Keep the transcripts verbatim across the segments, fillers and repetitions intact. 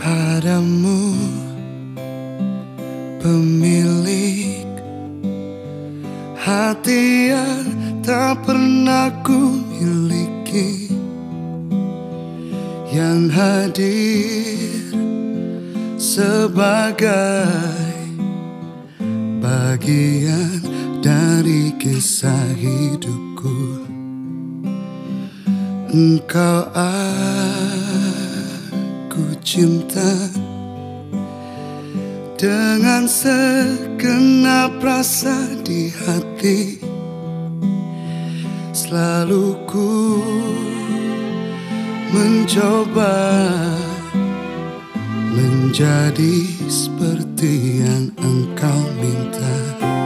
Padamu, pemilik hati yang tak pernah ku miliki, yang hadir sebagai bagian dari kisah hidupku. Engkau aku cinta dengan segenap rasa di hati. Selalu ku mencoba menjadi seperti yang engkau minta.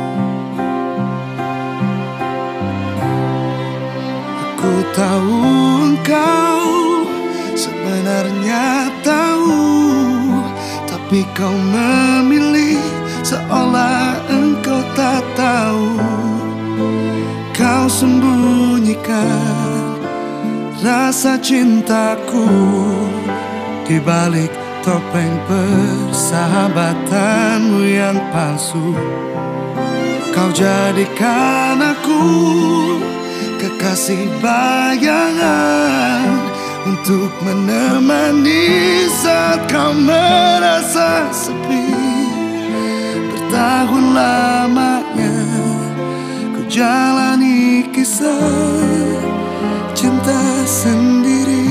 Aku tahu engkau sebenarnya tahu, tapi kau memilih seolah engkau tak tahu. Kau sembunyikan rasa cintaku di balik topeng persahabatanmu yang palsu. Kau jadikan aku kekasih bayangan untuk menemani saat kau merasa sepi. Bertahun lamanya ku jalani kisah cinta sendiri.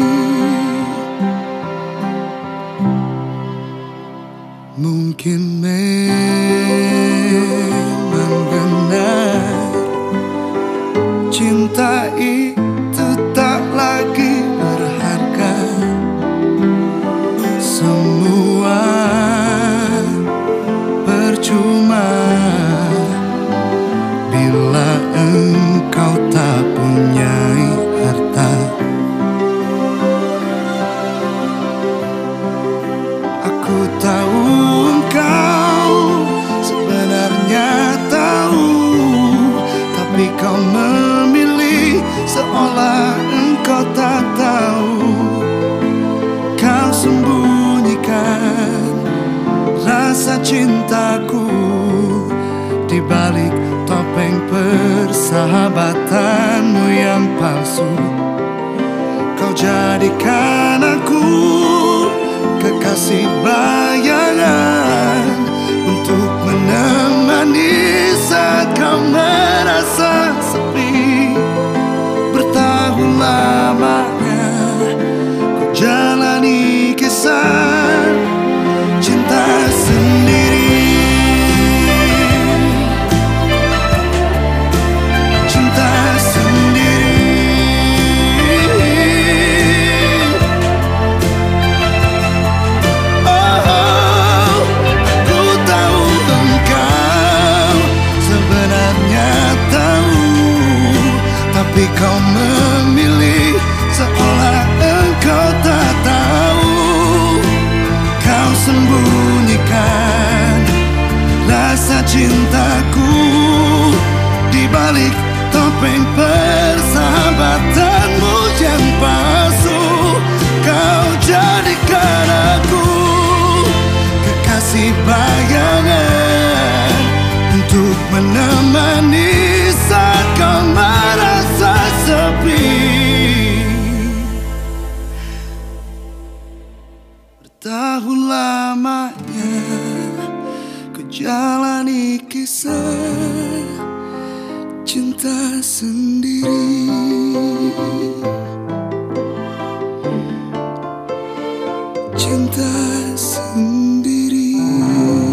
Mungkin memang benar cinta itu tak lagi berharga. Semua percuma bila engkau tak punya harta. Aku tahu engkau sebenarnya tahu, tapi kau memilih seolah engkau tak tahu. Kau sembunyikan rasa cintaku di balik topeng persahabatanmu yang palsu. Kau jadikan aku kekasih bayangan untuk menemani saat kau merasa sepi. Bertahun lamanya ku jalani kisah cinta sendiri. Cinta tapi kau memilih seolah engkau tak tahu. Kau sembunyikan rasa cintaku di balik topeng persahabatanmu yang palsu. Kau jadikan aku kekasih bayangan untuk menemani saat kau merasa sepi. Bertahun lamanya ku jalani kisah cinta sendiri. Cinta sendiri.